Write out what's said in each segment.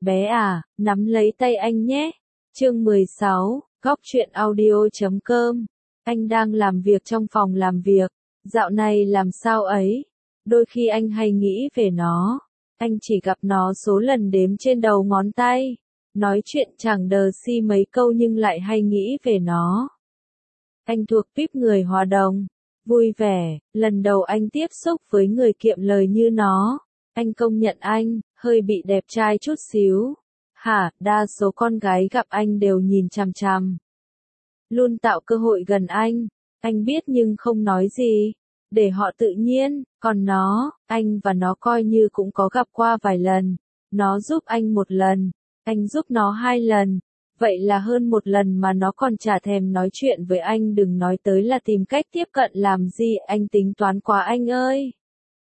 bé à, nắm lấy tay anh nhé. Chương 16, Góc truyện audio.com. Anh đang làm việc trong phòng làm việc. Dạo này làm sao ấy? Đôi khi anh hay nghĩ về nó. Anh chỉ gặp nó số lần đếm trên đầu ngón tay. Nói chuyện chẳng đờ si mấy câu nhưng lại hay nghĩ về nó. Anh thuộc típ người hòa đồng, vui vẻ, lần đầu anh tiếp xúc với người kiệm lời như nó. Anh công nhận anh, hơi bị đẹp trai chút xíu. Hả, đa số con gái gặp anh đều nhìn chằm chằm. Luôn tạo cơ hội gần anh biết nhưng không nói gì. Để họ tự nhiên, còn nó, anh và nó coi như cũng có gặp qua vài lần. Nó giúp anh một lần, anh giúp nó 2 lần. Vậy là hơn 1 lần mà nó còn chả thèm nói chuyện với anh, đừng nói tới là tìm cách tiếp cận làm gì, anh tính toán quá anh ơi.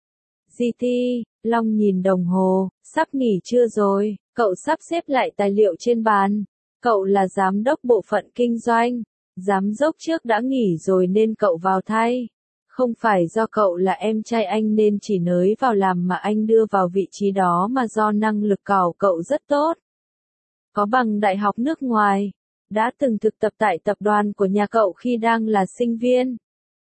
GT, Long nhìn đồng hồ, sắp nghỉ trưa rồi, cậu sắp xếp lại tài liệu trên bàn. Cậu là giám đốc bộ phận kinh doanh, giám đốc trước đã nghỉ rồi nên cậu vào thay. Không phải do cậu là em trai anh nên chỉ nới vào làm mà anh đưa vào vị trí đó mà do năng lực của cậu rất tốt. Có bằng đại học nước ngoài, đã từng thực tập tại tập đoàn của nhà cậu khi đang là sinh viên.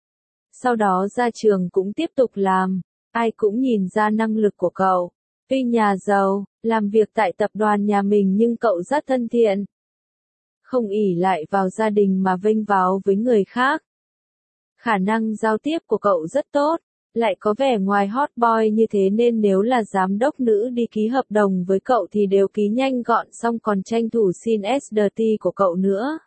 Sau đó ra trường cũng tiếp tục làm, ai cũng nhìn ra năng lực của cậu. Tuy nhà giàu, làm việc tại tập đoàn nhà mình nhưng cậu rất thân thiện. Không ỷ lại vào gia đình mà vênh váo với người khác. Khả năng giao tiếp của cậu rất tốt, lại có vẻ ngoài hot boy như thế nên nếu là giám đốc nữ đi ký hợp đồng với cậu thì đều ký nhanh gọn xong còn tranh thủ xin SDT của cậu nữa.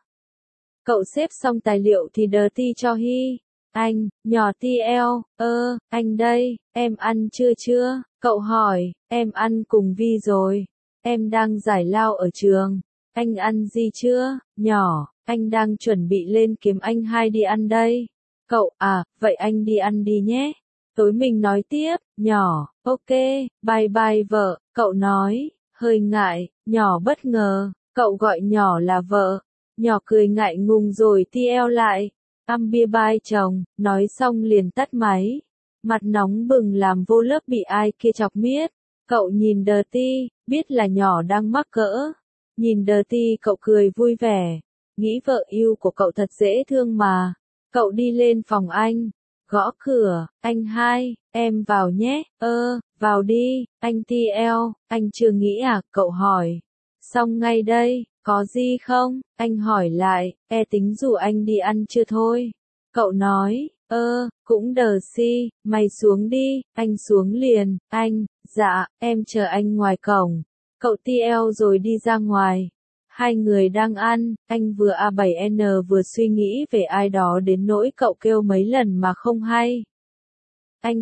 Cậu xếp xong tài liệu thì DT cho Hy. Anh, nhỏ TL, anh đây, em ăn chưa? Cậu hỏi, em ăn cùng Vi rồi. Em đang giải lao ở trường. Anh ăn gì chưa? Nhỏ, anh đang chuẩn bị lên kiếm anh hai đi ăn đây. Cậu, vậy anh đi ăn đi nhé. Tối mình nói tiếp, nhỏ, ok, bye bye vợ, cậu nói, hơi ngại, nhỏ bất ngờ, cậu gọi nhỏ là vợ. Nhỏ cười ngại ngùng rồi TL lại. Bia bye chồng, nói xong liền tắt máy. Mặt nóng bừng làm vô lớp bị ai kia chọc miết. Cậu nhìn Dirty, biết là nhỏ đang mắc cỡ. Nhìn Dirty cậu cười vui vẻ. Nghĩ vợ yêu của cậu thật dễ thương mà. Cậu đi lên phòng anh. Gõ cửa, anh hai, em vào nhé. Vào đi, anh TL, anh chưa nghĩ à, cậu hỏi. Xong ngay đây, có gì không? Anh hỏi lại, tính rủ anh đi ăn chưa thôi. Cậu nói, cũng đờ si, mày xuống đi, anh xuống liền, anh, dạ, em chờ anh ngoài cổng. Cậu TL rồi đi ra ngoài. Hai người đang ăn, anh vừa A7N vừa suy nghĩ về ai đó đến nỗi cậu kêu mấy lần mà không hay. Anh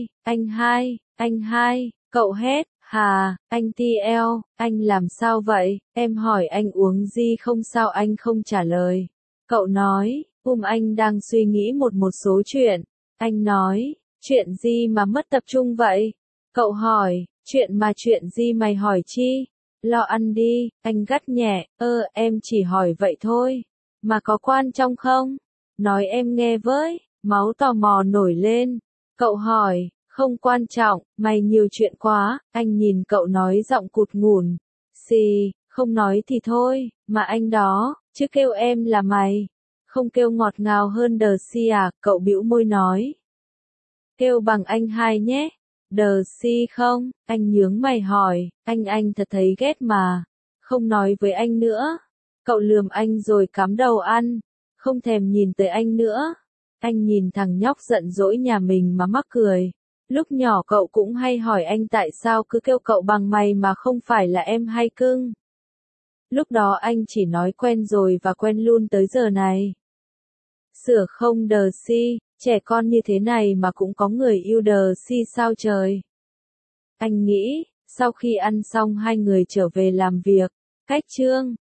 hai, cậu hét, hà, anh TL, anh làm sao vậy, em hỏi anh uống gì không sao anh không trả lời. Cậu nói, anh đang suy nghĩ một số chuyện. Anh nói, chuyện gì mà mất tập trung vậy? Cậu hỏi, chuyện gì mày hỏi chi? Lo ăn đi, anh gắt nhẹ, em chỉ hỏi vậy thôi. Mà có quan trọng không? Nói em nghe với, máu tò mò nổi lên. Cậu hỏi, không quan trọng, mày nhiều chuyện quá, anh nhìn cậu nói giọng cụt ngủn. Xì, không nói thì thôi, mà anh đó, chứ kêu em là mày. Không kêu ngọt ngào hơn đờ si à, cậu bĩu môi nói. Kêu bằng anh hai nhé. Đờ si không, anh nhướng mày hỏi, anh thật thấy ghét mà. Không nói với anh nữa. Cậu lườm anh rồi cắm đầu ăn. Không thèm nhìn tới anh nữa. Anh nhìn thằng nhóc giận dỗi nhà mình mà mắc cười. Lúc nhỏ cậu cũng hay hỏi anh tại sao cứ kêu cậu bằng mày mà không phải là em hay cưng. Lúc đó anh chỉ nói quen rồi và quen luôn tới giờ này. Sửa không đờ si, trẻ con như thế này mà cũng có người yêu đờ si sao trời. Anh nghĩ, sau khi ăn xong hai người trở về làm việc, cách trương,